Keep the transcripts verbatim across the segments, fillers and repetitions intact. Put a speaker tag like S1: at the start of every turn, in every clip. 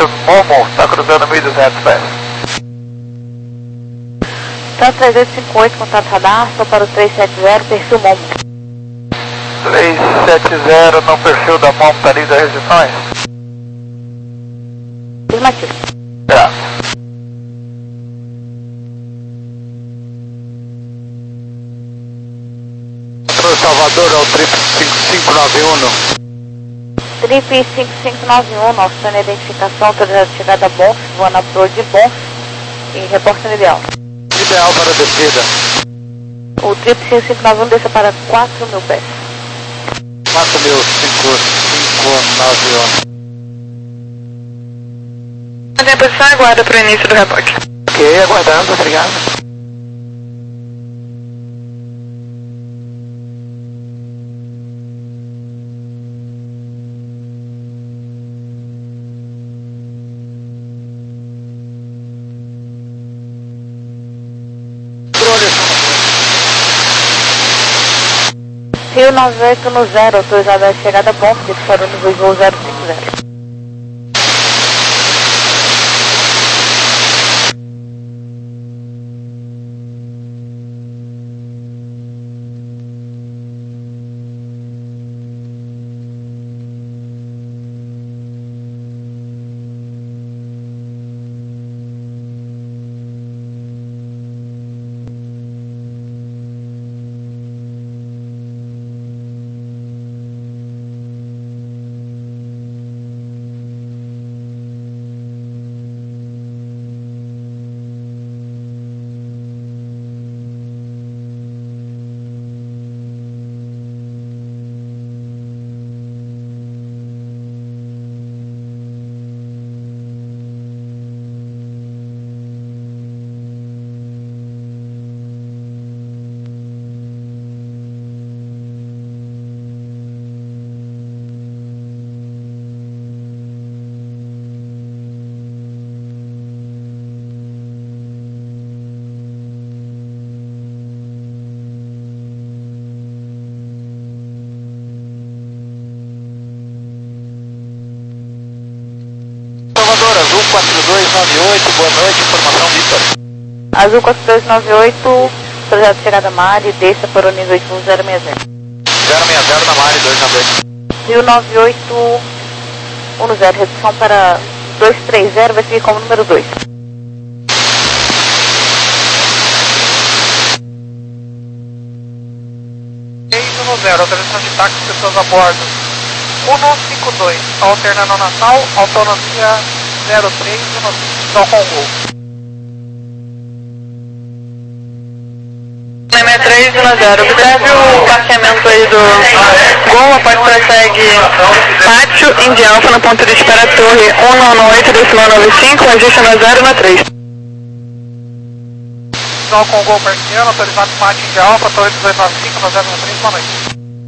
S1: Momo, está cruzando mil e duzentos pés.
S2: Então três oito cinco oito, contato radar, só para o três sete zero, perfil Momo.
S1: três sete zero no perfil da Momo, tá livre das restrições?
S2: Afirmativo.
S1: Graças. Salvador ao trip cinco cinco nove um.
S2: Trip cinco cinco nove um, nosso plano de identificação, autorizado de chegada a Bonf, voando a proa de Bonf e reporte no ideal.
S1: Ideal para descida.
S2: O Trip cinco cinco nove um desça para quatro mil pés.
S1: quatro mil cinco cinco nove um.
S3: Mantém a posição e aguarda para o início do reporte.
S1: Ok, aguardando, obrigado.
S2: Rio nove oito no zero, autorizada de chegada a Bonf, disparou nível de voo zero cinco zero.
S1: Azul quatro dois nove oito, boa noite, informação Vitor.
S2: Azul quatro dois nove oito, projeto de chegada Mari, desça para o nível de voo zero seis zero.
S1: zero seis zero na Mari, dois nove oito.
S2: Rio nove oito um zero, redução para dois três zero, vai seguir como número dois.
S1: seis um zero, autorização de táxi, pessoas a bordo. um cinco dois, alternando Natal, autonomia zero três um cinco, só com gol.
S3: seis três um zero, observe o parqueamento aí do Gol, após prossegue pátio, Indy Alpha no ponto de espera torre um nove oito, decimal nove cinco, registro na zero na três.
S1: Só com gol parcial, autorizado pátio Indy Alpha, torre dezoito nove cinco, na zero na três, boa noite.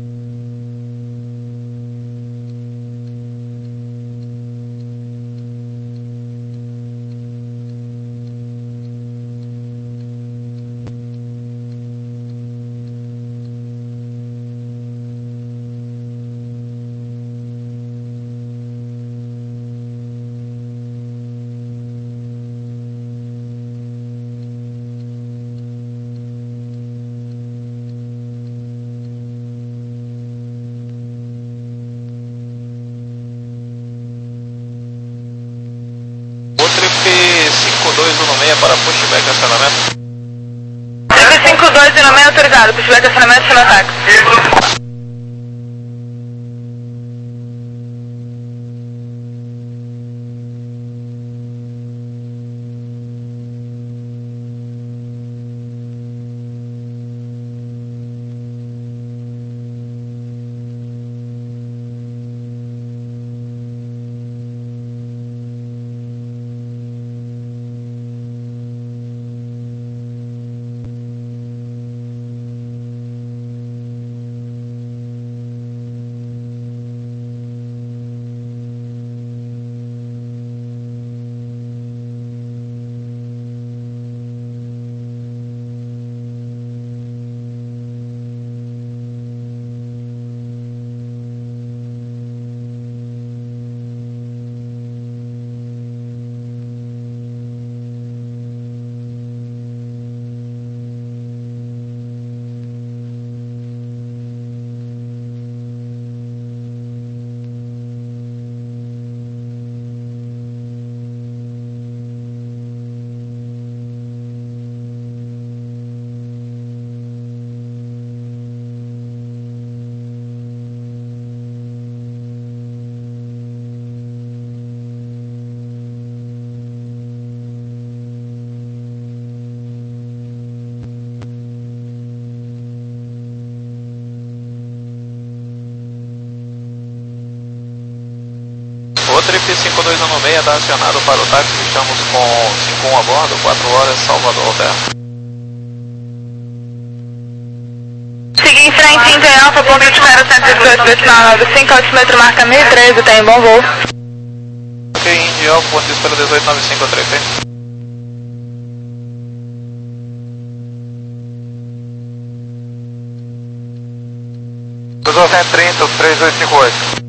S1: cinco dois um seis para pushback e acionamento.
S3: cinco dois um seis autorizado, pushback acionamento e ataque.
S4: Trip cinco dois um seis, está acionado para o táxi, estamos com cinco um a bordo, quatro horas, Salvador, terra.
S3: Siga em frente, Inter Alfa, ponto de espera cento e dezoito, decimal nove cinco, altímetro marca mil e treze, tem bom voo.
S4: Ok, Indy Alfa, ponto de espera dezoito nove cinco, Trip.
S1: duzentos e trinta, três oito cinco oito.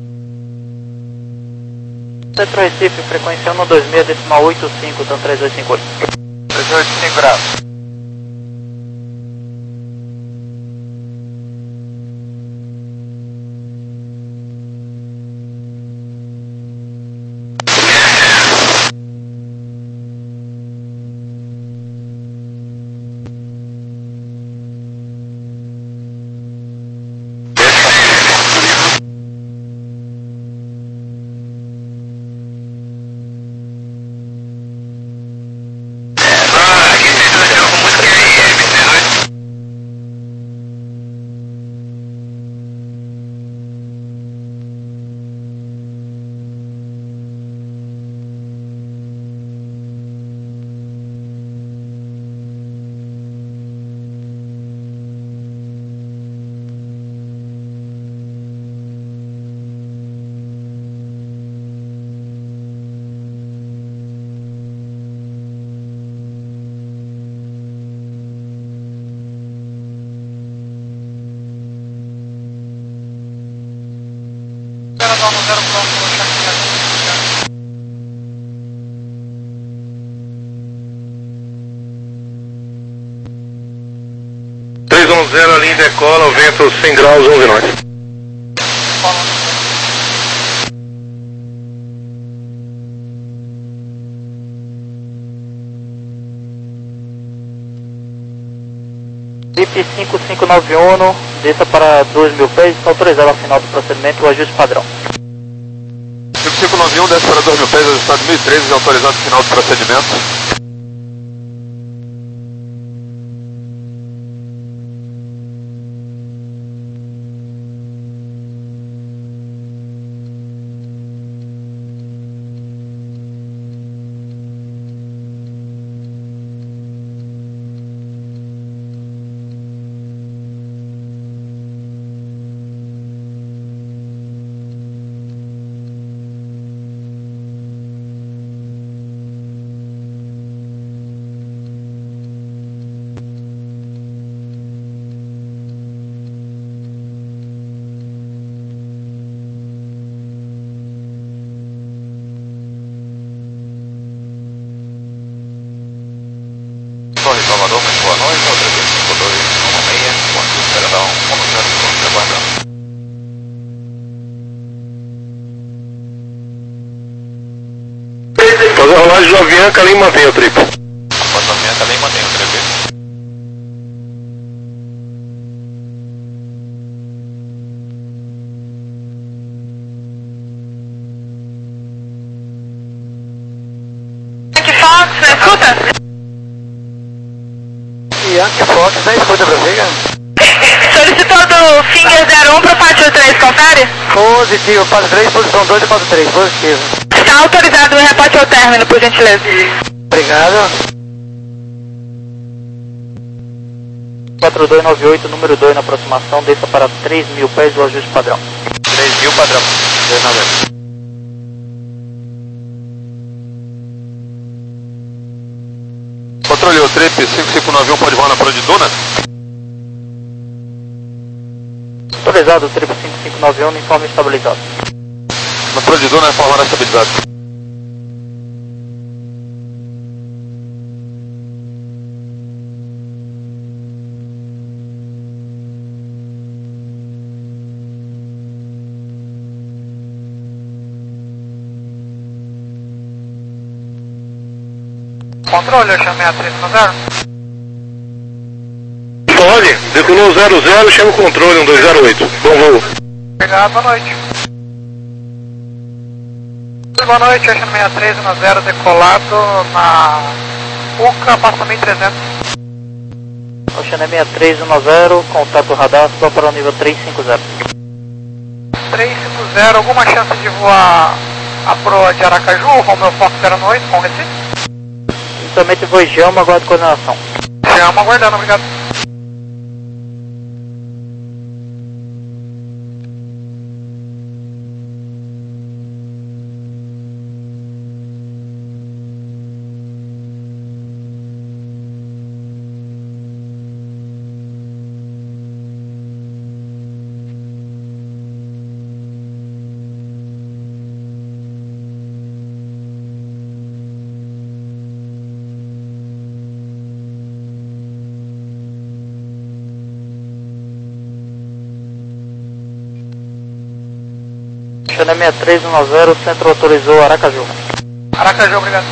S5: Centro Recife, frequência um dois seis, decimal oito cinco, então três oito cinco oito.
S1: três oito cinco graus.
S6: três um zero, a linha decola, o vento cem graus, onze nós.
S5: Trip cinco cinco nove um, desça para dois mil pés, está autorizado ao final do procedimento o ajuste padrão.
S6: Trip cinco nove um, desce para dois mil pés, ajustado mil e treze, autorizado ao final do procedimento.
S4: Torre Salvador, muito boa noite, ao três cinco dois um seis, ponto de espera da um zero cinco, aguardando.
S6: Fazer a rolagem de Avianca, ali mantém o trip.
S4: Após a Avianca, ali mantém o trip.
S3: Yankee Fox, me escuta?
S1: Yankee Fox, né? Escuta pra você,
S3: Solicitou do Finger zero um para o pátio três, confere?
S1: Positivo, passo três, posição dois e passo três, positivo.
S3: Está autorizado, me reporte ao término, por gentileza.
S1: Obrigado.
S5: quatro dois nove oito, número dois na aproximação, desça para três mil pés o ajuste padrão.
S4: três mil padrão, dois nove oito.
S6: Controle o trip cinco cinco nove um, pode voar na Pro de Duna?
S5: Autorizado, trip cinco cinco nove um, informe estabilizado.
S6: Na Pro de Duna é forma estabilizada.
S1: Controle, eu chamei a três um zero.
S6: Pode, decolou zero zero, chama o controle um dois zero oito. Bom voo.
S1: Obrigado, boa noite. Boa noite, Ocean sessenta e três um zero, decolado na U C A, passa mil e trezentos.
S5: Ocean sessenta e três um zero, contato radar, só para o nível trezentos e cinquenta.
S1: trezentos e cinquenta, alguma chance de voar A proa de Aracaju, Romeo Fox zero oito, com Recife.
S5: Inicialmente voo Gelma, aguardo coordenação.
S1: Chama, aguardando, obrigado.
S5: Channel sessenta e três noventa, o centro autorizou Aracaju.
S1: Aracaju, obrigado.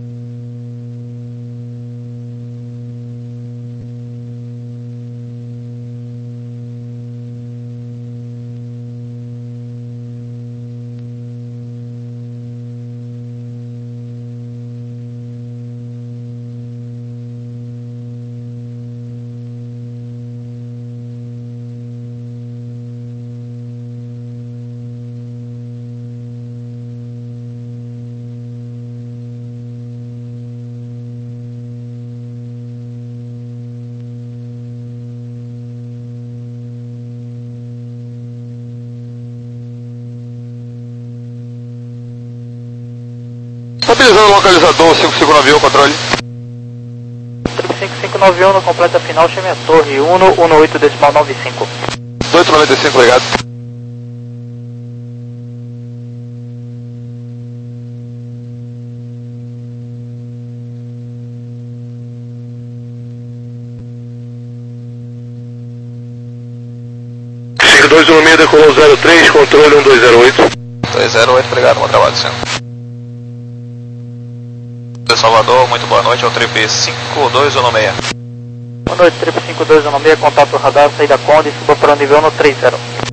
S6: Estabilizando o localizador cinco cinco nove um, controle.
S5: cinco cinco nove um no completa final, chame a torre um um oito decimal nove cinco.
S6: oito noventa e cinco, obrigado.
S7: cinco dois um seis, decolou zero três, controle um dois zero oito.
S4: dois zero oito, obrigado, bom trabalho, senhor. Salvador, muito boa noite, é o trip cinco dois um seis.
S5: Boa noite, trip cinco dois um seis, contato radar, saída Conde, suba para o nível um trinta.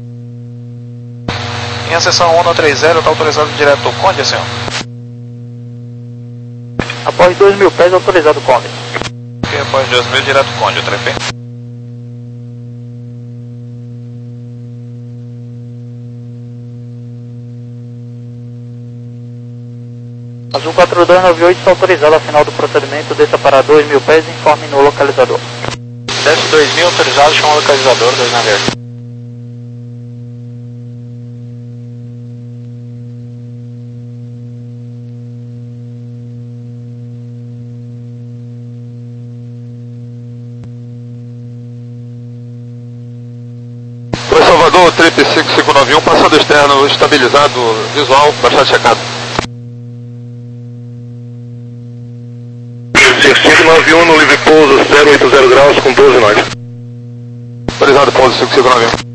S4: Em acessão um trinta, está autorizado direto o Conde, senhor?
S5: Após dois mil pés, autorizado Conde.
S4: E após dois mil, direto Conde, o trip.
S5: Azul quatro dois nove oito está autorizado ao final do procedimento, desça para dois mil pés e informe no localizador.
S4: Desce dois mil, autorizado, chama o localizador, dois na verde.
S6: Oi, Salvador, trip cinco cinco nove um, passando externo, estabilizado, visual, baixado checado.
S7: cinco cinco nove um no livre pouso zero oito zero graus com doze nós.
S6: Autorizado pouso cinco cinco nove um.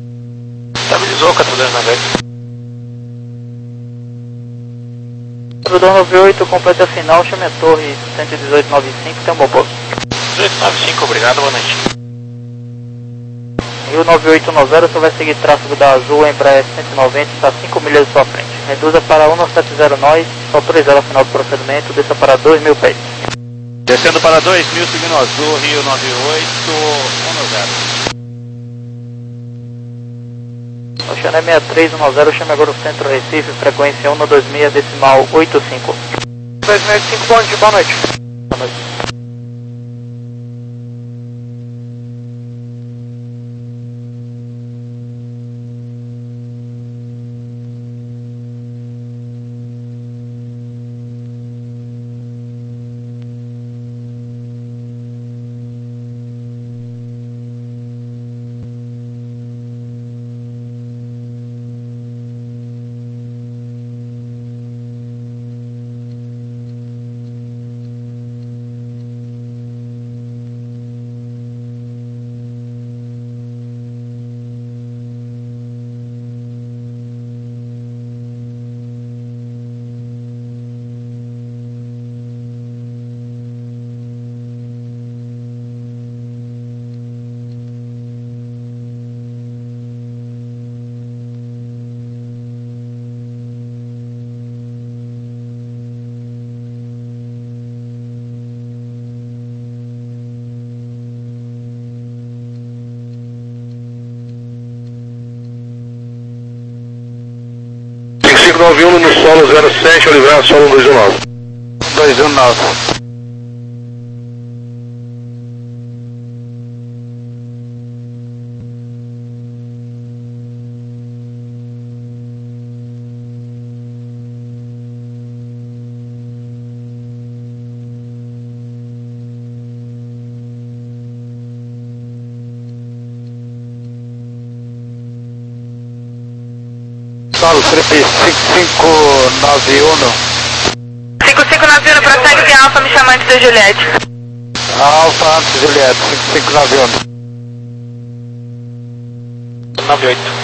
S5: Estabilizou, quatro dois na verde. quatro dois nove oito, completa a final, chame a torre cento e dezoito noventa e cinco, tem um bom pouso.
S4: dezoito noventa e cinco, obrigado, boa noite.
S5: Rio nove oito um zero, você vai seguir tráfego da Azul, Embraer cento e noventa, está cinco milhas à sua frente. Reduza para um sete zero nós, autorizado ao final do procedimento, desça para dois mil pés.
S4: Descendo para dois mil, seguindo Azul, Rio nove oito um zero.
S5: Oceano sessenta e três um zero, chame agora o centro Recife, frequência um dois seis, decimal oitenta e cinco.
S1: dois mil e cinco, bom dia, boa noite.
S5: Boa noite.
S7: cinco nove um no solo zero sete, Oliveira, solo dois um nove.
S6: dois um nove. Solo três cinco cinco nove um.
S3: cinco cinco nove um, prossegue via Alfa, me chama antes da Juliette.
S6: Alfa antes Juliette, cinco cinco nove um.
S4: nove oito.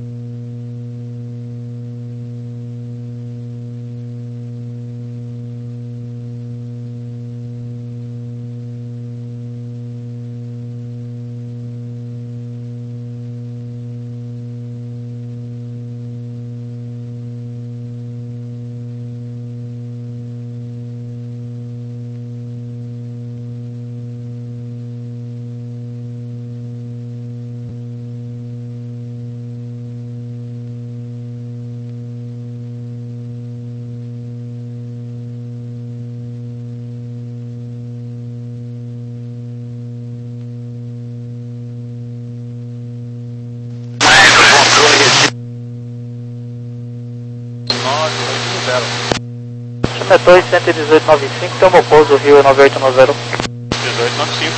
S5: Chame a torre cento e dezoito noventa e cinco, tem um bom pouso, Rio nove oito um zero.
S4: dezoito noventa e cinco.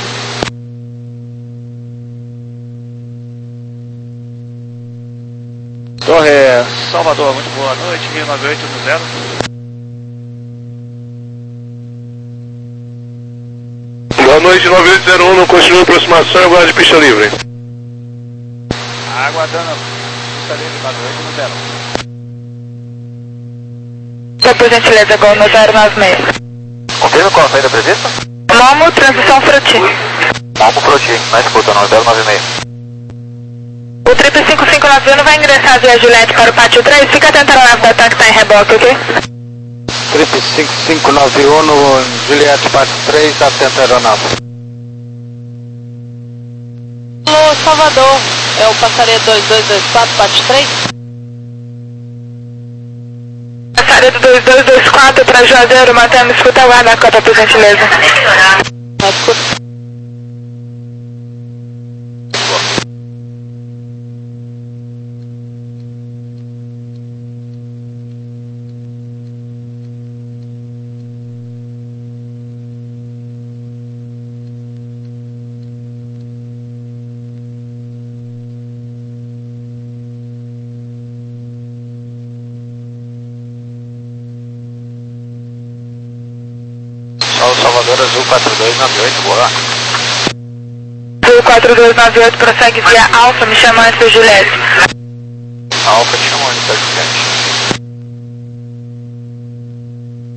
S4: Torre Salvador, muito boa noite, Rio nove oito um zero.
S7: Boa noite, nove oito zero um, não continua a aproximação, aguarde pista livre.
S4: Aguardando pista livre, nove oito um zero.
S3: Só por gentileza, Gol no zero nove seis.
S6: Confirma qual a saída prevista?
S3: Momo, transição Froti.
S6: Momo Froti, na escuta, nove zero nove seis.
S3: O triple cinco cinco nove um vai ingressar via Juliette para o pátio três, fica atento na nave da ataque, está em reboque, ok?
S6: Triple cinco cinco nove um no Juliette Pátio três, atento à aeronave.
S2: Alô, Salvador, é o passaria dois dois dois quatro, Pátio três?
S3: Passaria do dois dois dois quatro para Juazeiro, mantendo escuta, aguarda a copa, por gentileza.
S2: Na escuta.
S4: Salvador Azul quatro dois nove oito, boa.
S3: Azul quatro dois nove oito, prossegue via Alfa, me chama antes da Juliette.
S4: Alfa te chamou antes da Juliette.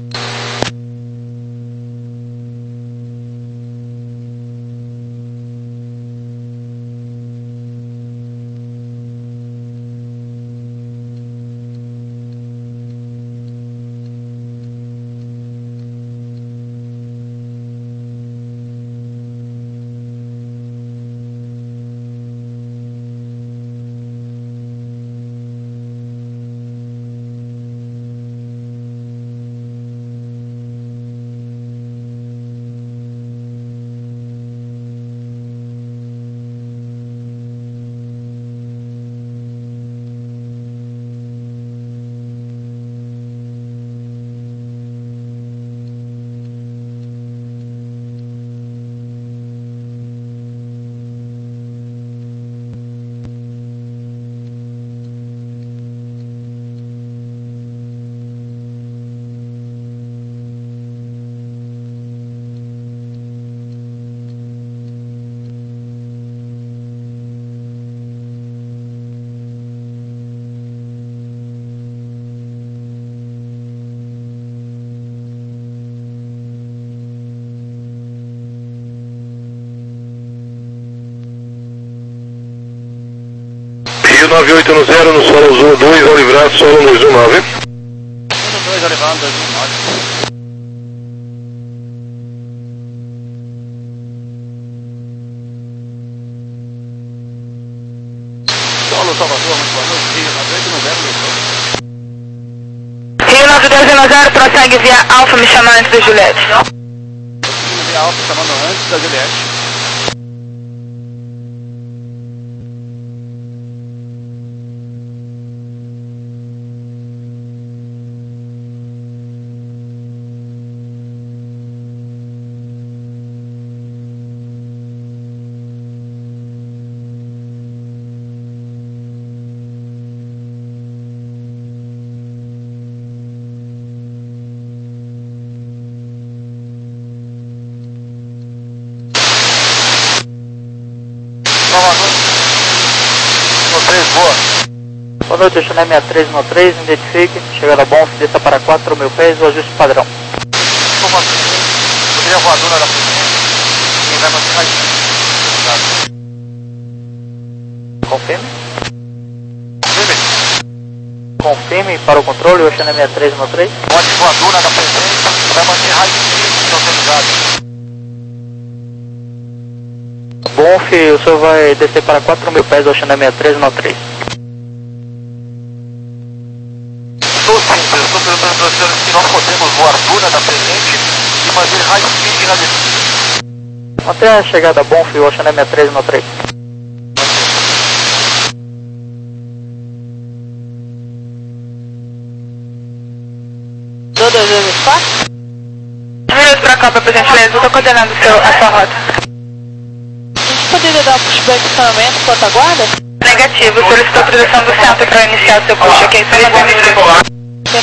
S7: nove oito no zero no solo Zulu dois, ao livrar, solo dois um nove.
S5: Zulu dois, ao livrar, dois um nove.
S6: Solo Salvador, muito boa noite. Rio nove oito no zero,
S3: Rio nove dois no zero, prossegue via Alfa, me chamar antes da Juliette.
S6: Prosseguindo via Alfa, chamando antes da Juliette.
S5: Boa noite, Chanel sessenta e três no três, identifique, chegada bom, desça para quatro mil pés, o ajuste padrão.
S6: Poderia voadora da frente, quem vai manter mais
S5: Confirme.
S6: Confirme.
S5: Confirme para o controle, o Chanel sessenta e três no três.
S6: Pode voadora da presença, vai manter raio de autorizado.
S5: Bom, filho, o senhor vai descer para quatro mil pés, o Chanel sessenta e três no três.
S6: Estou simples, eu estou perguntando para os senhores se nós podemos voar duna da presente e manter high speed na descida.
S5: Mantenha a chegada bom, filho, o Chanel sessenta e três no três.
S2: dois vezes quatro?
S3: Um minuto para cá, por gentileza, eu estou coordenando o seu, a sua rota.
S2: A gente poderia dar um pushback de estacionamento enquanto aguarda?
S3: Negativo, solicitou autorização do centro para iniciar o seu push, ok? Só manter o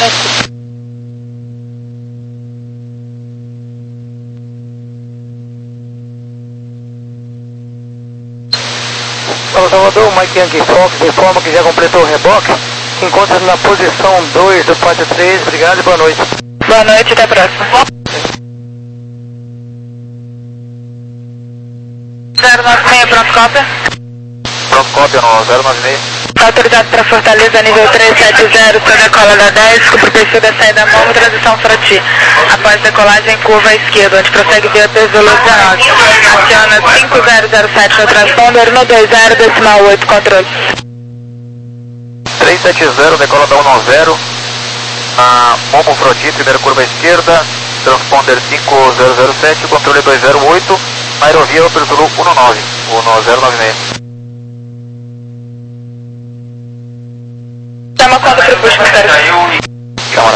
S5: Salvador, Mike Yankee Fox informa que já completou o reboque. Encontra-se na posição dois do pátio três. Obrigado e boa noite.
S3: Boa noite, até a próxima. zero nove seis, pronto, cópia.
S6: Pronto, cópia no zero nove seis.
S3: Autorizado para Fortaleza, nível trezentos e setenta, seu decola da dez, cumpre o perfil da saída Momo, transição Froti. Após decolagem, curva à esquerda, onde prossegue via Tesouro dezenove. Aciona cinco zero zero sete no transponder, no dois zero, decimal oito, controle.
S6: três sete zero, decola da um zero, na Momo Froti, primeira curva à esquerda, transponder cinco zero zero sete, controle dois zero oito, aerovia Tesouro um nove, um zero nove seis.
S3: Chama quando para o push, mistério.
S6: Câmara.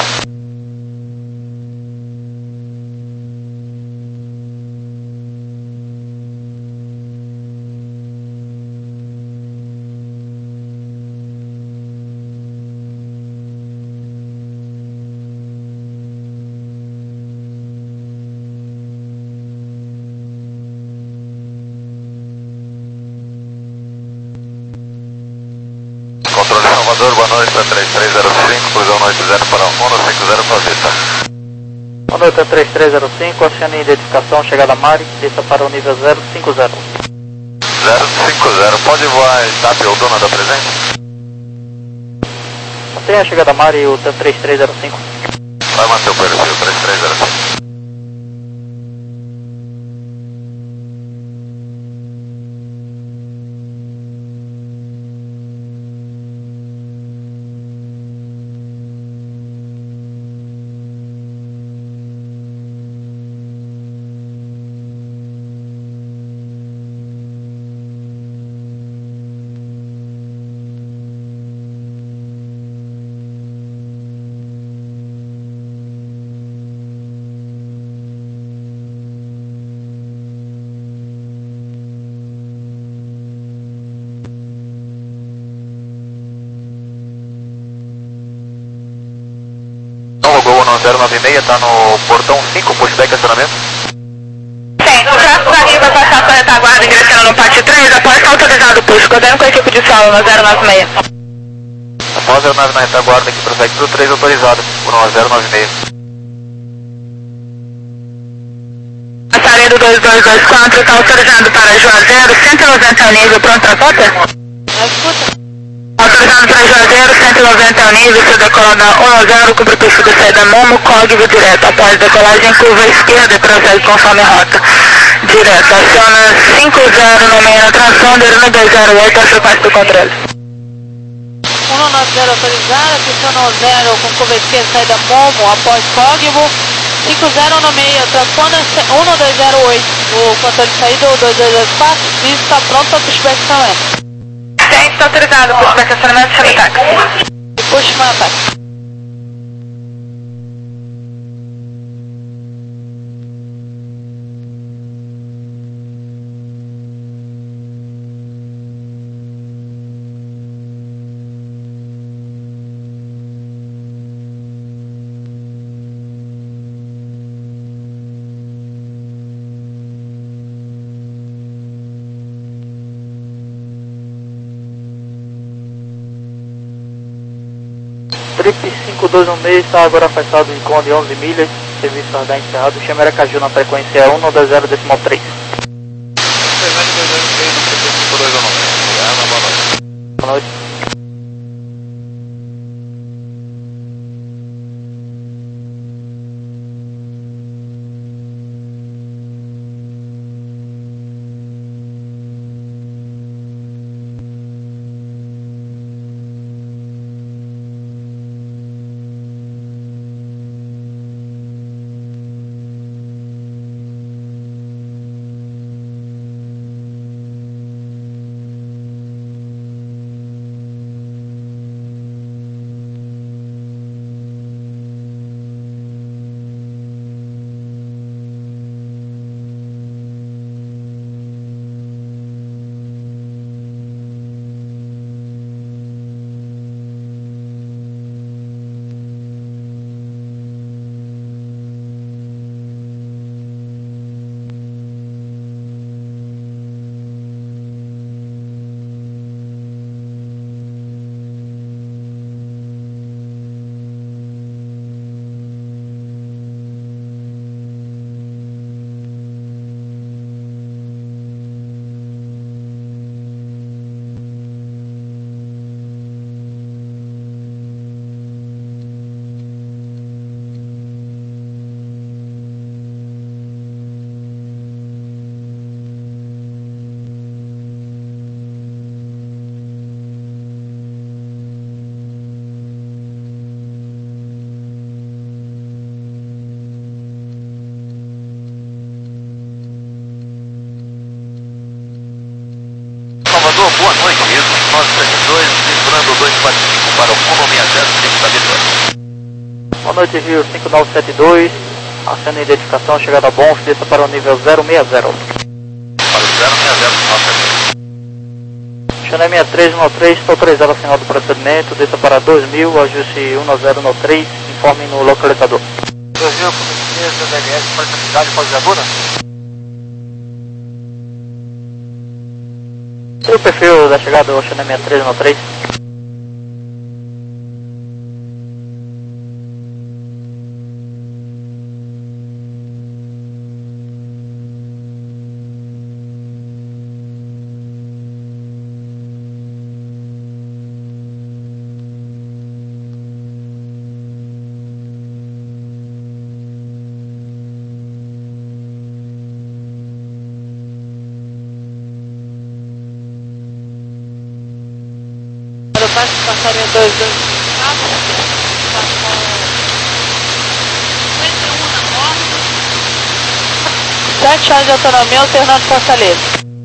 S6: Controle Salvador, boa noite, três três zero cinco, colisão noite zero para um, cinco zero para vista.
S5: Boa noite, três três zero cinco, acione identificação, chegada Mari, desça para o nível zero cinco zero.
S6: zero cinco zero, pode voar a TAP ou dona da presença?
S5: Mantenha a chegada Mari e o três três zero cinco.
S6: Vai manter o perfil, três três zero cinco. zero nove seis, está no portão cinco, pushback acionamento.
S3: Sim, o tráfego daqui vai passar para a retaguarda, ingressando no pátio três, após estar autorizado o push, coordenando com a equipe de solo no zero nove seis.
S6: Após zero nove na retaguarda, que prossegue para o três autorizado, no zero nove seis.
S3: A saída do dois dois dois quatro está autorizado para Juazeiro, cento e noventa nível, pronto para cota?
S2: Na escuta.
S3: Retornando para Juazeiro, cento e noventa ao nível, você decola na um zero, cumpre o perfil da saída Momo, código direto. Após decolagem, curva esquerda e prossegue conforme rota. Direto, aciona cinco zero no meio na transponder, um dois zero oito, a frequência do controle.
S2: um nove zero autorizado, aciona zero com curva esquerda, saída Momo, após código. cinco zero no meio, transponder um dois zero oito, o controle de saída, o dois dois dois quatro, isso está pronto para o pushback também.
S3: Tem, está autorizado, pushback acionamento, chama ataque.
S2: E push my ataque.
S5: Trip cinco dois um seis está agora afastado de Conde onze milhas, serviço radar encerrado, chama Aracaju na frequência um dois zero decimal três. Boa noite.
S4: Boa noite, mesmo, nove sete dois, vibrando dois quatro cinco para o Combo sessenta, cinco da vitória.
S5: Boa noite, Rio cinco nove sete dois, acendo a identificação, chegada a Bonf, desça para o nível zero seis zero.
S4: Para o zero seis zero, nove.
S5: Channel sessenta e três um três, estou autorizado ao final do procedimento, desça para dois mil, ajuste um zero um três, informe no localizador.
S1: dois mil, comitê da D L S, para a cidade, pós-viadura?
S5: Seu perfil da chegada ao Channel sessenta e três um três.
S2: Passaria dois dois quatro, sete horas de autonomia, alternando Fortaleza.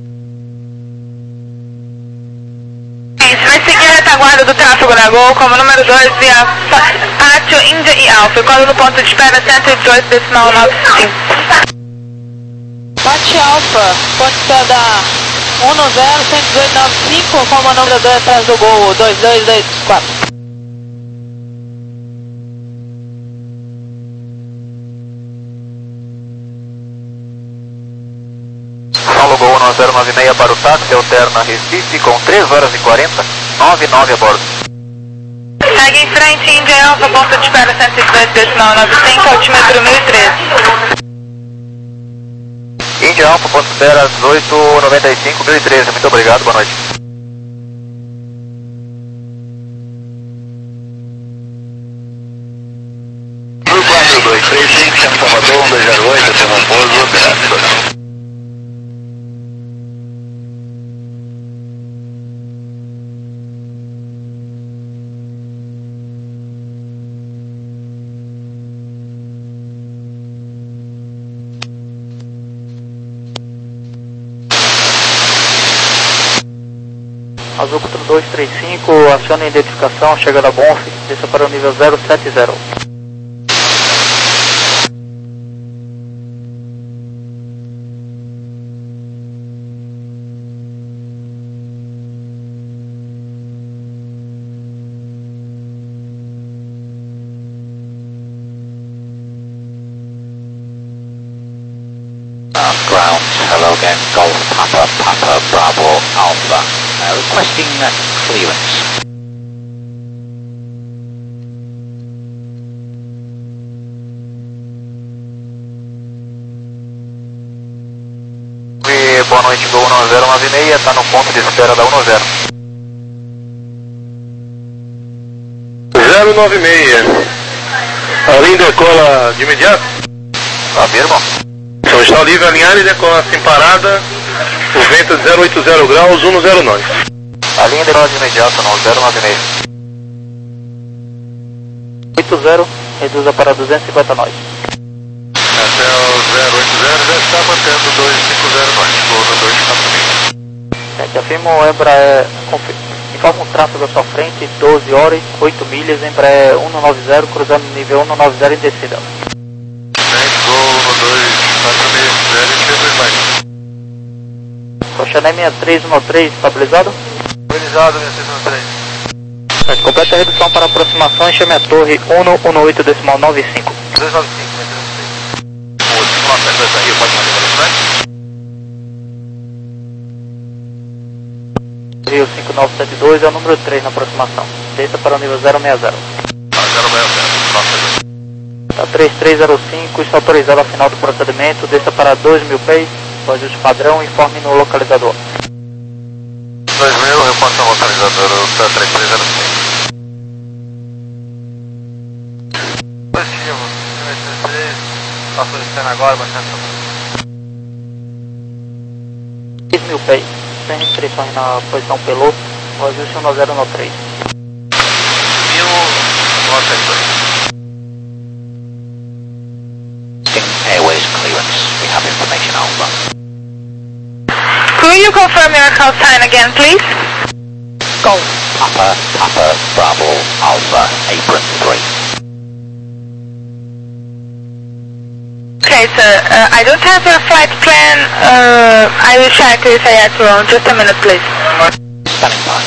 S3: Isso, vai seguir a retaguarda do tráfego na Gol como número dois via Pátio, Índia e Alfa, quando no ponto de espera cento e dezoito decimal noventa e cinco.
S2: Pátio Alfa, ponto de espera um zero, cento e dezoito, noventa e cinco, como o número dois atrás do Gol, dois dois dois quatro.
S6: Paulo Gol um zero nove seis para o táxi, alterna Recife com três horas e quarenta, nove nove a bordo.
S3: Segue em frente, Índia Alfa, ponto de espera cento e dezoito decimal noventa e cinco, altímetro mil e treze.
S6: Índia Alfa, ponto de espera dezoito noventa e cinco, mil e treze. Muito obrigado, boa noite.
S5: Azul quatro dois três cinco, aciona a identificação, chega da Bonf, desça para o nível zero sete zero.
S4: Ground, hello again, Golf Papa, Papa, Bravo, Alpha. Uh, requesting uh, clearance.
S6: E boa noite, Gol um zero nove seis, está no ponto de espera da um zero.
S7: zero nove seis. A linha decola de imediato?
S6: Afirma.
S7: Então está livre, alinhar e decola sem parada. O vento é zero oito zero graus, um zero nove.
S6: A linha decola de imediato no zero nove seis.
S5: oito zero, reduza para duzentos e cinquenta nós.
S7: Até o zero oito zero já está mantendo dois cinco zero nós, voo no dois quatro seis.
S5: sete, afirma o Embraer, informa o tráfego à sua frente, doze horas, oito milhas, Embraer cento e noventa, cruzando nível cento e noventa em descida.
S7: Gol no dois quatro seis, zero e três mais.
S5: Rochané sessenta e três um três, estabilizado?
S7: Estabilizado, seis um três.
S5: Certo, completa a redução para aproximação e chame a torre cento e dezenove decimal noventa e cinco.
S7: dois nove cinco, vai ser
S4: O cinco nove sete dois aí, pode manter velocidade?
S5: Rio cinco nove sete dois é o número três na aproximação. Desça para o nível zero seis zero.
S4: Para zero seis zero, nossa,
S5: Tá três três zero cinco, está autorizado ao final do procedimento, desça para dois mil pés, o ajuste padrão, informe no localizador.
S7: dois mil, reporta o localizador, o três três zero cinco. Positivo, três três três, está solicitando agora, bastante.
S5: seis mil pés, sem restrições na posição piloto, o ajuste um zero um três.
S4: mil, nota dois. Airways clearance, we have information Alpha.
S3: Could you confirm your call sign again, please?
S4: Golf Papa, Papa, Bravo, Alpha, apron three.
S3: Okay, sir. Uh, I don't have your flight plan. Uh, I will check if I act wrong. Just a minute, please.
S4: Standing by.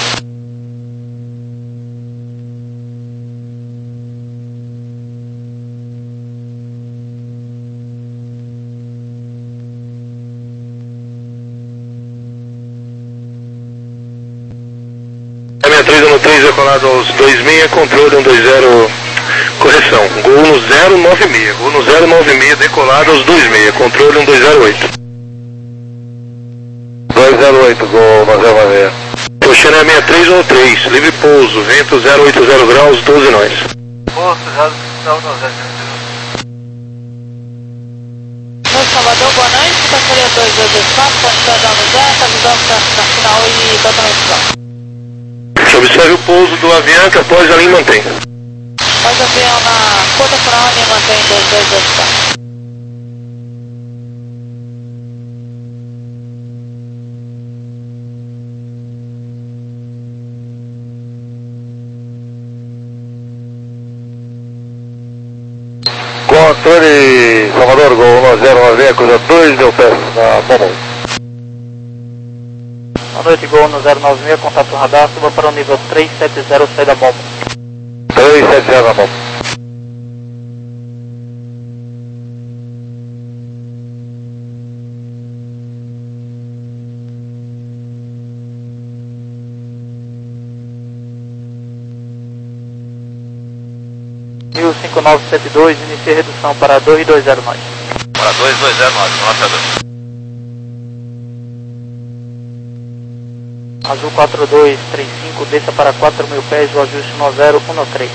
S7: três um três decolado aos dois seis, controle um dois zero, correção, Gol no zero nove seis, Gol no zero nove seis decolado aos dois seis, controle um dois zero oito. dois zero oito, Gol no zero nove seis. Rochané sessenta e três um três, livre pouso, vento zero oito zero graus, doze nós.
S2: No Salvador, boa noite, passaria dois dois dois quatro, quantidade da deserta, visão na final e totalmente pronto.
S7: Observe o pouso do Avianca após a linha mantém.
S2: Após o avião na ponta final, a linha mantém dois dois dois quatro.
S7: Controle Salvador, Gol um zero nove, cruza dois mil pés na Momo.
S5: Boa noite, Gol no zero nove seis, contato radar, suba para o nível três sete zero, sai da Momo.
S7: três sete zero na Momo.
S5: Rio cinco nove sete dois, inicia redução para dois dois zero nós.
S4: Para dois dois zero nove, nota dois.
S5: Azul quatro dois três cinco, desça para quatro mil pés, o ajuste um zero um três.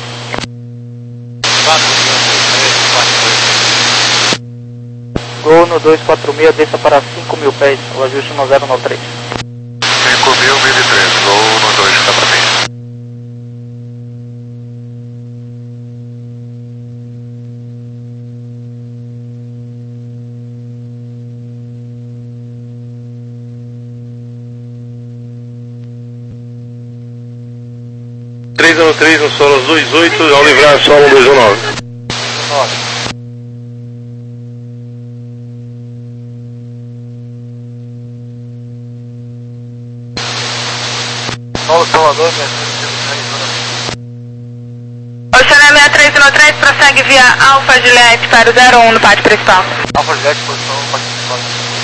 S5: Gol no dois quatro seis, desça para cinco mil pés, o ajuste um zero um três.
S7: cinco mil, mil e três, Gol no dois quatro seis. três no solo dois oito, ao livrar solo dois um nove.
S6: Solo Salvador,
S3: Oceana seis três um três, prossegue via Alfa Juliette para o zero um no pátio principal.
S6: Alfa Juliette, posição no pátio principal.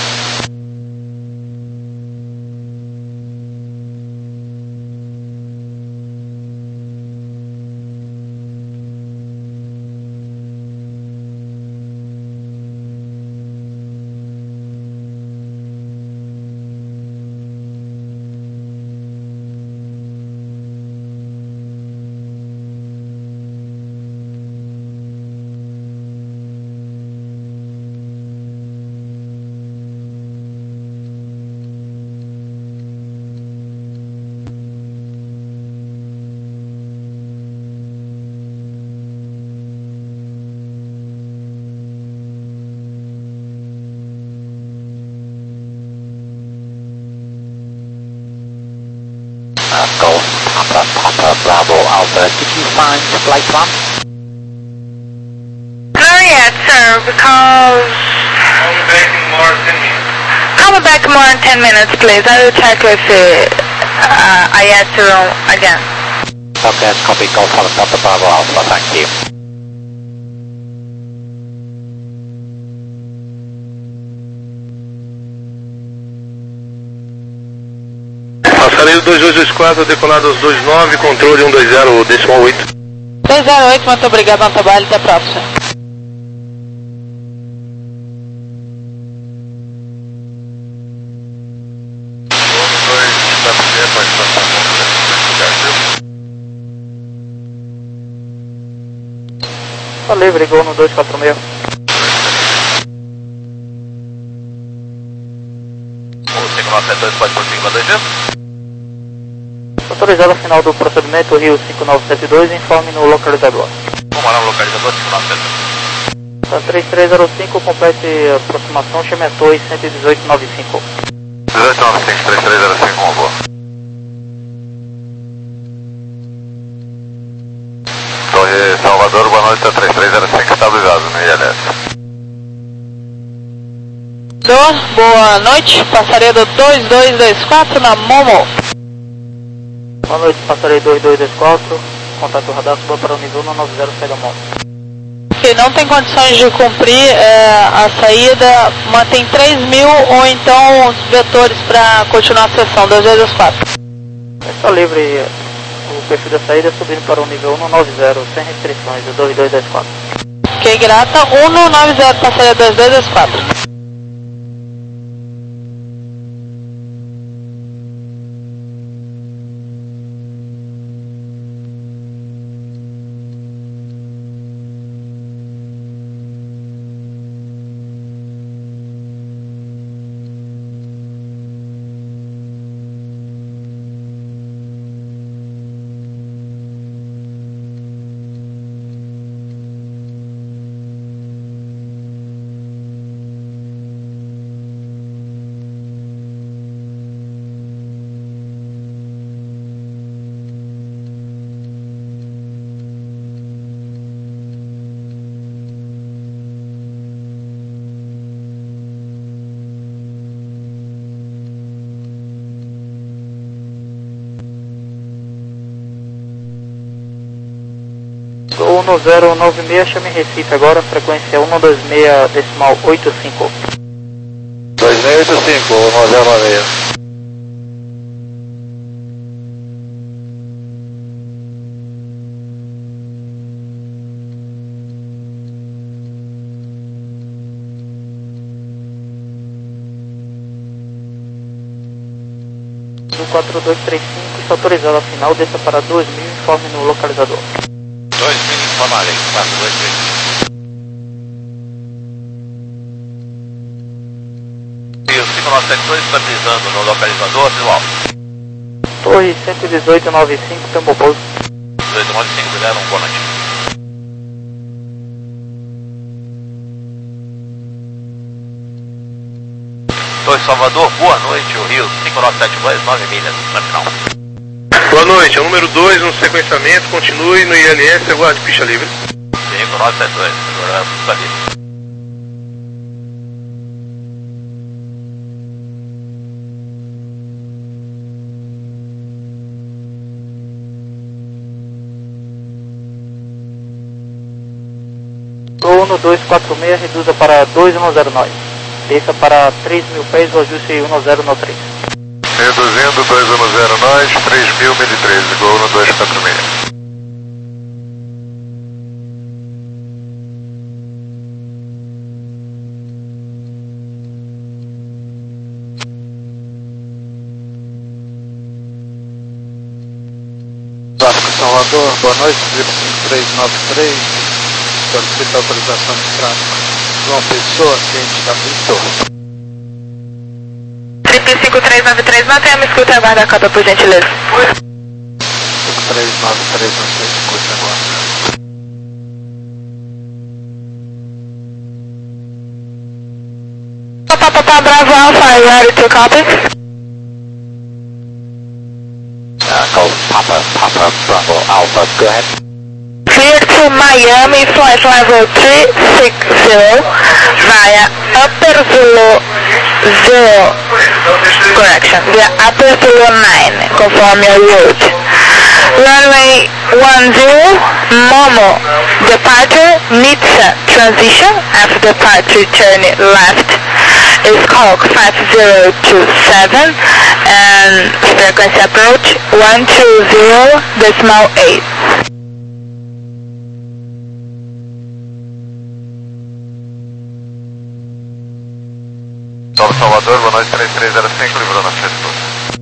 S4: Golf, Papa, Papa, Bravo, Alpha. Did you find flight one?
S3: Not yet, sir, because...
S7: I'll be back in more than ten minutes.
S3: Call me back more in ten minutes, please. I will check with the uh, I S room again.
S4: Okay, copy. Golf, Papa, Bravo, Alpha. Thank you.
S7: Passaredo dois dois dois quatro, decolado aos dois nove, controle um dois zero, decimal oito.
S2: dois zero oito, muito obrigado no trabalho, até a próxima.
S5: Tá livre, gol no dois quatro seis.
S4: O cinco nove sete dois pode prosseguir para dois G.
S5: Autorizado ao final do procedimento, Rio cinco nove sete dois, informe no localizador.
S4: Vamos lá no localizador cinco nove sete dois.
S5: Tá três três zero cinco, complete aproximação, chame a torre cento e dezoito noventa e cinco.
S6: dezoito nove cinco, três três zero cinco, com boa. Torre Salvador, boa noite, três três zero cinco, estabilizado no I L S.
S2: Boa noite, passaredo dois dois dois quatro na Momo.
S5: Boa noite, passarei dois dois dois quatro, contato radar, suba para o nível um nove zero, sai da Momo.
S2: Que não tem condições de cumprir é, a saída, mantém três mil ou então os vetores para continuar a sessão, dois dois dois quatro.
S5: Está livre o perfil da saída, subindo para o nível um nove zero, sem restrições, o dois dois dois quatro.
S2: Ok, grata, um nove zero, passaredo dois dois dois quatro.
S5: um zero nove seis, chame Recife agora, frequência um dois seis, decimal oito cinco.
S6: dois seis oito cinco, um zero nove seis.
S5: Do quatro dois três cinco, está autorizado a final, desça para dois mil, informe no localizador.
S4: dois mil informarem, quatro dois três cinco. E o cinco nove sete dois estabilizando no localizador visual.
S5: Torre cento e dezoito noventa e cinco, tempo pouso.
S4: dezoito nove cinco zero um, boa noite. Torre Salvador, boa noite, o Rio cinco nove sete dois, nove milhas, na final.
S7: Boa Boa noite, é o número dois no sequenciamento, continue no I L S, aguarde pista livre.
S4: cinco nove sete dois, agora pista livre.
S5: Gol um dois quatro seis, reduza para dois um zero nove. Desça para três mil pés, o ajuste um zero nove três.
S6: Reduzindo dois um zero nove, três mil, mil e treze, Gol um dois quatro seis.
S8: Vasco Salvador, boa noite, cinco três nove três, solicita autorização de tráfego. João Pessoa, cliente da Vitor.
S3: Trip cinco três nove três, mantenha a escuta e aguarda a cota, por gentileza.
S8: cinco três nove três, não sei se escuta agora.
S3: Papa, Papa, Bravo Alpha, are you ready to copy?
S8: Uh, Golf Papa, Papa, Bravo Alpha, go ahead.
S3: Clear to Miami, flight level three six zero, via Upper Zulu zero, correction, via Upper Zulu nine, conform your route. Runway one zero, Momo, departure, Nitsa, transition, after departure turn left, is Hawk five zero two seven, and frequency approach one two zero decimal eight.
S6: Salve Salvador, boa noite, três três zero cinco, livrando a Fresco.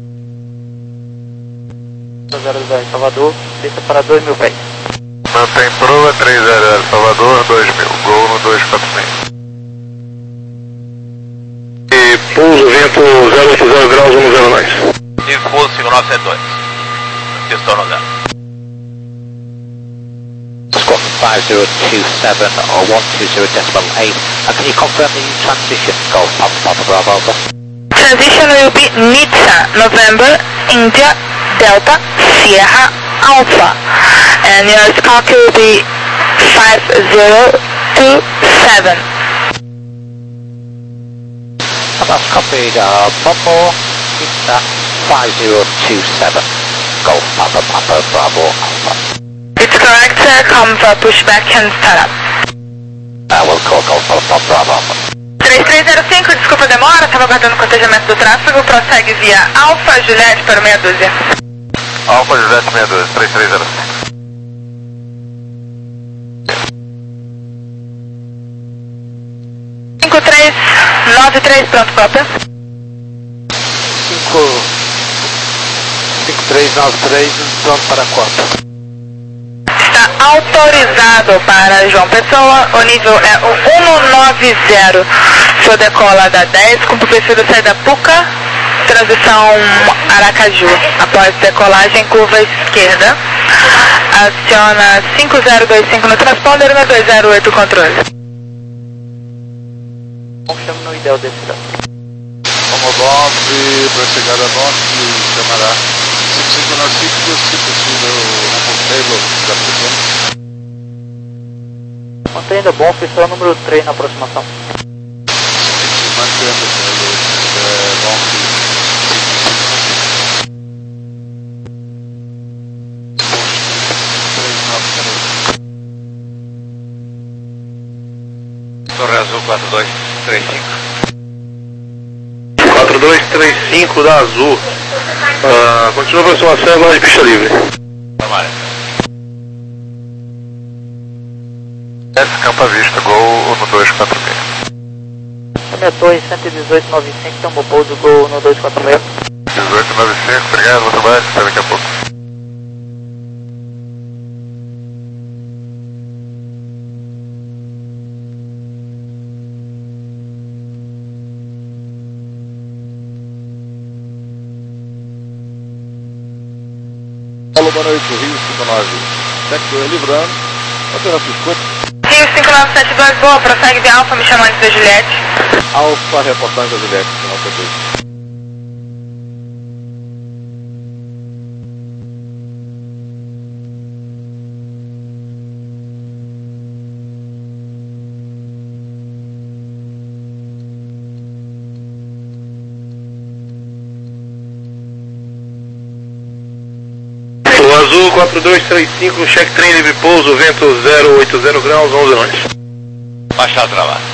S5: zero zero Salvador, desça para dois mil pés.
S6: Mantém proa, três zero zero Salvador, dois mil, Gol no dois quatro seis.
S7: E pouso, vento zero oito zero graus, um zero nove.
S4: E pouso cinco nove sete dois. Pistão no zero.
S8: Squawk five zero two seven or one two zero decimal eight. Uh, can you confirm the transition, Golf Papa, Papa, Bravo Alpha?
S3: Transition will be Nitsa, November, India, Delta, Sierra, Alpha. And your squawk will be five zero two seven.
S8: That's copied, uh, Bravo, Pizza five zero two seven. Golf Papa, Papa, Bravo Alpha.
S3: It's correct, sir. Come for pushback and startup.
S8: Uh, we'll call Golf Papa, Bravo Alpha.
S3: três três zero cinco, desculpa a demora, estava aguardando o cotejamento do tráfego, prossegue via Alfa Juliette para meia dúzia.
S6: Alfa Juliette sessenta e dois, três três zero cinco.
S3: cinco três nove três, pronto, cópia.
S8: cinco três nove três, pronto para a cota.
S3: Está autorizado para João Pessoa, o nível é o cento e noventa, sua decola da dez, com perfil saída Puca, transição Aracaju, após decolagem curva esquerda, aciona cinco zero dois cinco no transponder, no dois zero oito controle.
S5: Chama no ideal desse dado.
S8: Comodove para chegada norte, chamará cinco cinco nove cinco, se possível, Taylor, da frequência.
S5: Mantendo bom, oficial número três na aproximação.
S8: Mantendo Taylor, é, bom,
S4: Torre Azul quatro dois três cinco.
S7: quatro dois três cinco da Azul. Uh, continua a aproximação agora de pista livre.
S4: Tomara.
S6: S Campo à Vista, Gol no dois quatro seis.
S5: Minha torre cento e dezoito noventa e cinco, tomou pouso, Gol no dois quatro seis.
S6: dezoito noventa e cinco, obrigado, vou trabalhar, até daqui a pouco.
S8: Alô, boa noite, Rio cinco nove sete dois, livrando, até nosso escuta.
S3: Rio cinco nove sete dois, boa, prossegue via Alfa, me chamando da Juliette.
S8: Alfa, reportagem da Juliette, cinco nove sete dois.
S7: quatro dois três cinco, check trem livre pouso, vento zero oito zero graus, onze nós.
S4: Baixar pra lá.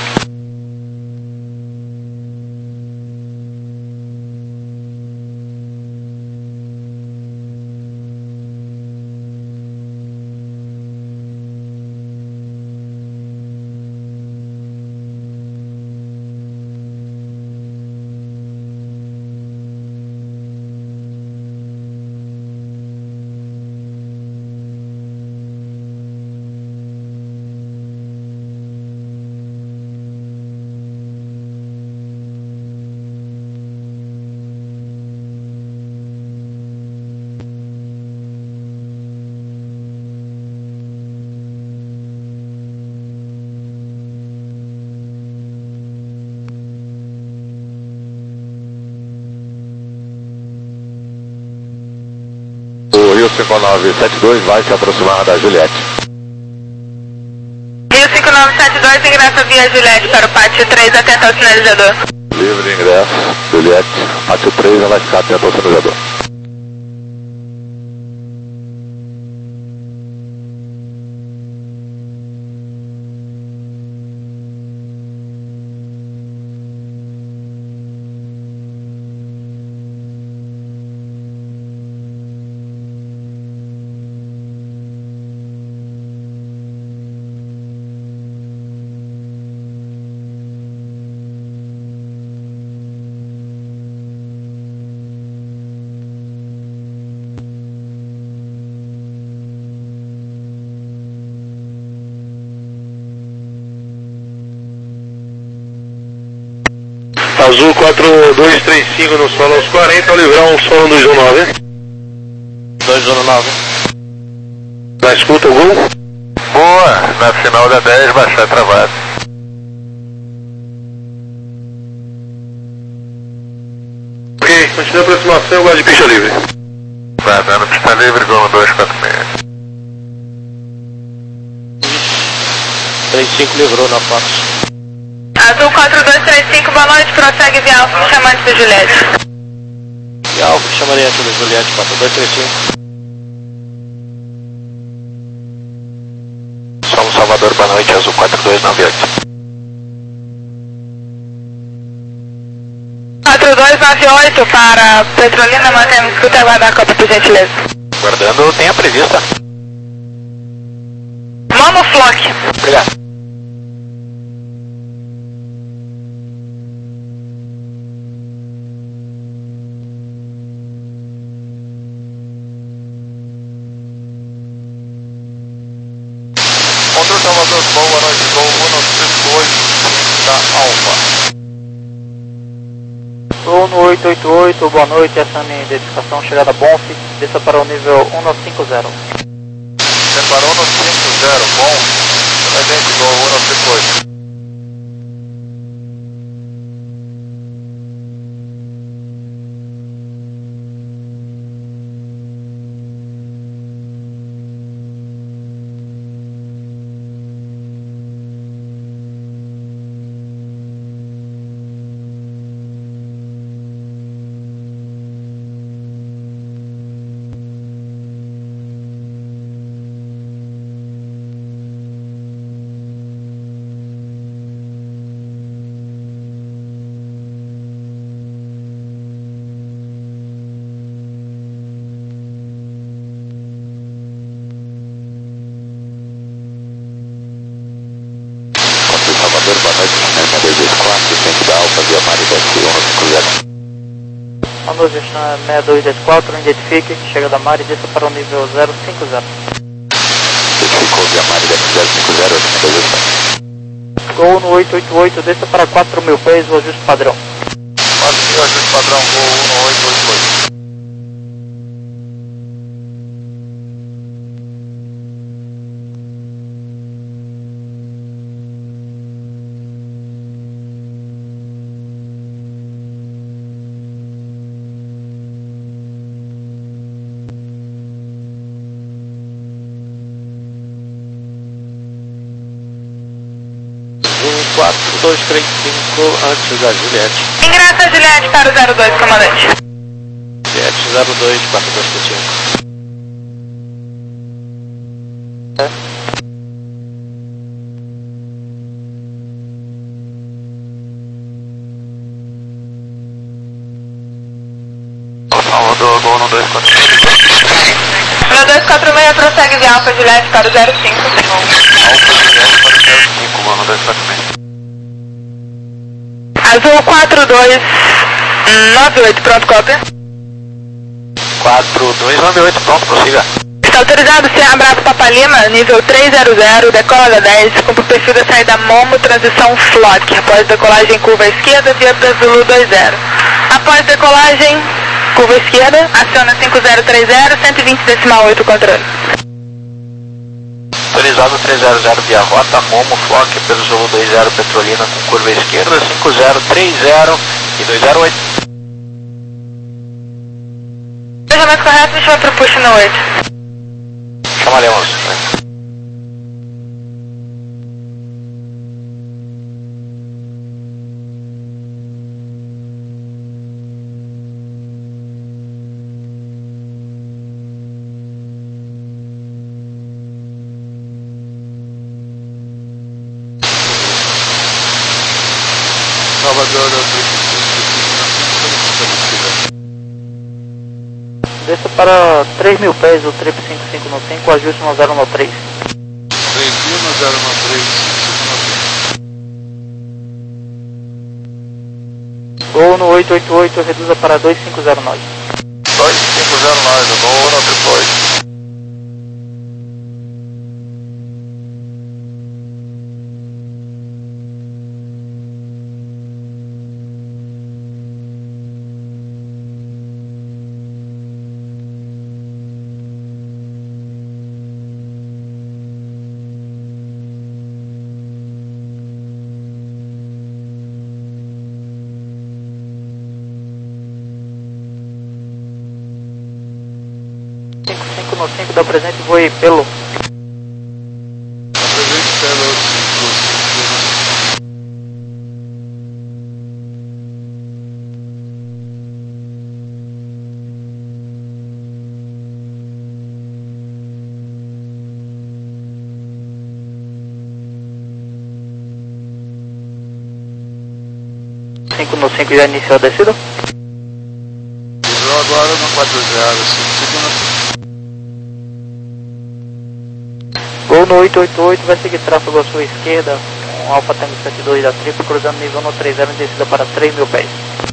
S6: O Rio cinco nove sete dois vai se aproximar da Juliette.
S3: Rio cinco nove sete dois, ingressa via Juliette para o pátio três, atento ao sinalizador.
S6: Livre de ingresso, Juliette, pátio três, ela vai ficar atento ao sinalizador.
S7: Azul quatro dois três cinco no solo aos quarenta, ao livrar um solo dois um nove.
S4: dois um nove.
S7: Na escuta, Gol?
S6: Boa, na final da dez, baixar travado.
S7: Ok, continua a aproximação, guarde pista livre.
S6: Guardando pista livre, Gol dois quatro seis.
S4: três cinco livrou na parte.
S3: Azul quatro dois três cinco, boa noite, prossegue via Alfa, chamante do Juliette.
S4: E Alfa, chamaria aqui do Juliette, quatro dois três cinco.
S6: Somos Salvador, boa noite, Azul quatro dois nove oito.
S3: quatro dois nove oito para Petrolina, mantemos escuta e aguardar a Copa, por gentileza.
S6: Guardando, tem a prevista.
S3: Monoflock.
S6: Obrigado. Controle Salvador, boa noite, Gol um cinco oito da Alfa.
S5: Gol no oito oito oito, boa noite, essa é a minha identificação, chegada Bonf, desça para o nível um cinco zero.
S6: Separou no cinco zero, bom. A gente, Gol um cinco oito. Salvador, boa noite, Chinesa dois dois quatro, centro da Alfa, via Maridec um cinco zero.
S5: Boa noite, seis dois dois quatro, identifique, chega da Mari, desça para o nível zero cinco zero.
S6: Identificou via Maridec zero cinco zero, oito dois oito.
S5: Gol no oito oito oito, desça para quatro mil pés, o ajuste padrão.
S6: quatro mil, ajuste padrão, Gol um no oito oito oito.
S4: quatro dois três cinco antes da Juliette.
S3: Ingressa Juliette para o zero dois, comandante.
S4: Juliette zero dois, quatro dois três cinco.
S5: É.
S4: Alfa do Gol no dois quatro seis.
S3: No dois quatro seis, prossegue de Alfa Juliette para o zero cinco.
S4: Alfa Juliette para o zero cinco, Gol no dois quatro seis.
S3: Azul quatro dois nove oito, pronto, cópia.
S4: quatro dois nove oito, pronto, prossiga.
S3: Está autorizado Sierra Bravo Papa Lima, nível três zero zero, decola da dez, cumpre o perfil da saída Momo, transição Flock. Após decolagem, curva à esquerda, via da Zulu dois zero. Após decolagem, curva esquerda, aciona cinco zero três zero, cento e vinte decimal oito, controle.
S4: Autorizado três zero zero via rota, Momo, Flock, pelo Zulu dois zero, Petrolina com curva esquerda, cinco zero três zero e dois zero oito.
S3: Seja mais correto, me chama para o push no oito.
S4: Chamaremos.
S8: Salvador, eu tenho
S5: Desça para três mil pés, o trip cinco cinco no cinco, ajuste no zero nove três.
S8: três mil no zero nove três,
S5: Gol no oito oito oito, reduza para dois cinco zero nove.
S4: dois cinco zero nove, Gol no triplo oito.
S5: cinco cinco no cinco, dá presente, voe pelo.
S8: Presente pelo cinco.
S5: cinco no cinco já iniciou a descida.
S8: Usou agora no quatro zero, cinco cinco no cinco.
S5: Gol no oito oito oito, vai seguir tráfego à sua esquerda, um Alfa Tango sete dois da triplo, cruzando nível no três zero em descida para três mil pés.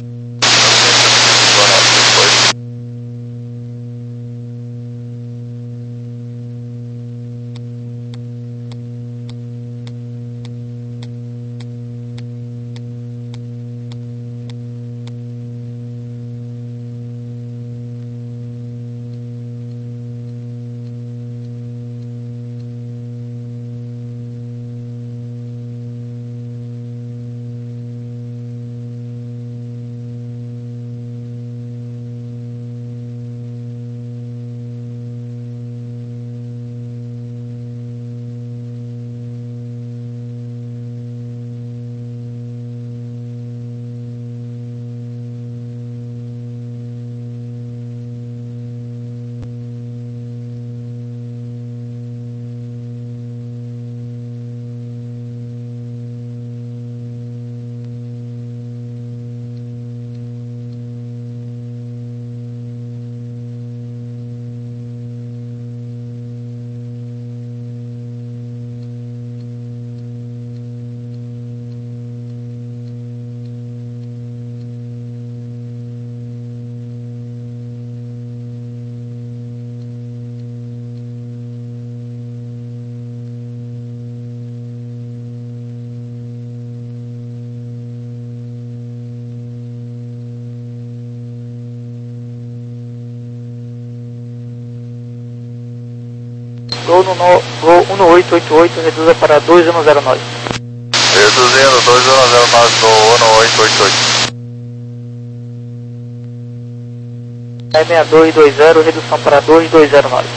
S5: Gol no, no, gol no oito oito oito, reduza para dois um zero nove.
S4: Reduzindo, dois um zero nove do Uno oito oito oito.
S5: seis seis dois dois zero, redução para dois dois zero nove.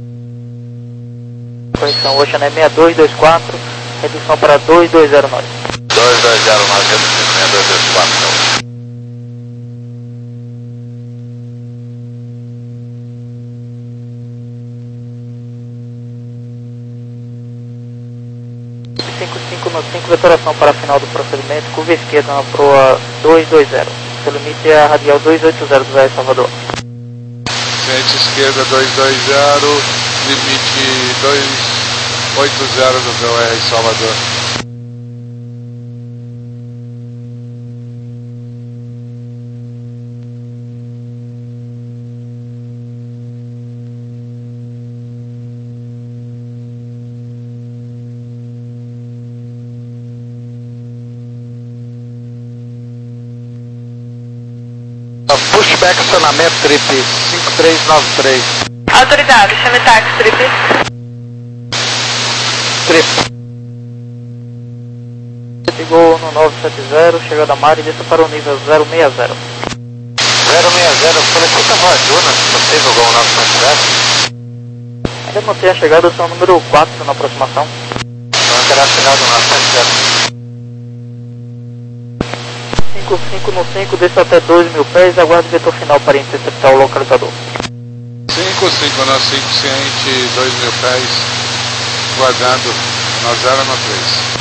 S5: Correção, Ocean é seis dois dois quatro, redução para dois dois zero nove.
S4: dois dois zero nove, reduzindo seis dois dois quatro.
S5: cinco no cinco, vetoração para a final do procedimento, curva esquerda na proa dois dois zero. Seu limite é a radial dois oito zero do Velho Salvador.
S8: Frente esquerda dois dois zero, limite dois oito zero do V O R Salvador. Pushback estacionamento trip cinco três nove três.
S3: Autoridade, chame táxi, trip.
S5: Trip. Chegou no nove sete zero, chegada a mar e desça para o nível zero seis zero.
S6: zero seis zero, solicita voz Juna, se possível, Gol nove sete zero.
S5: Ainda mantém a chegada do seu número quatro na aproximação.
S6: Então terá final do nove sete zero.
S5: cinco cinco no cinco, desça até dois mil pés, aguarde o vetor final para interceptar o localizador.
S8: cinco cinco no cinco, ciente, dois mil pés, guardando no zero no três.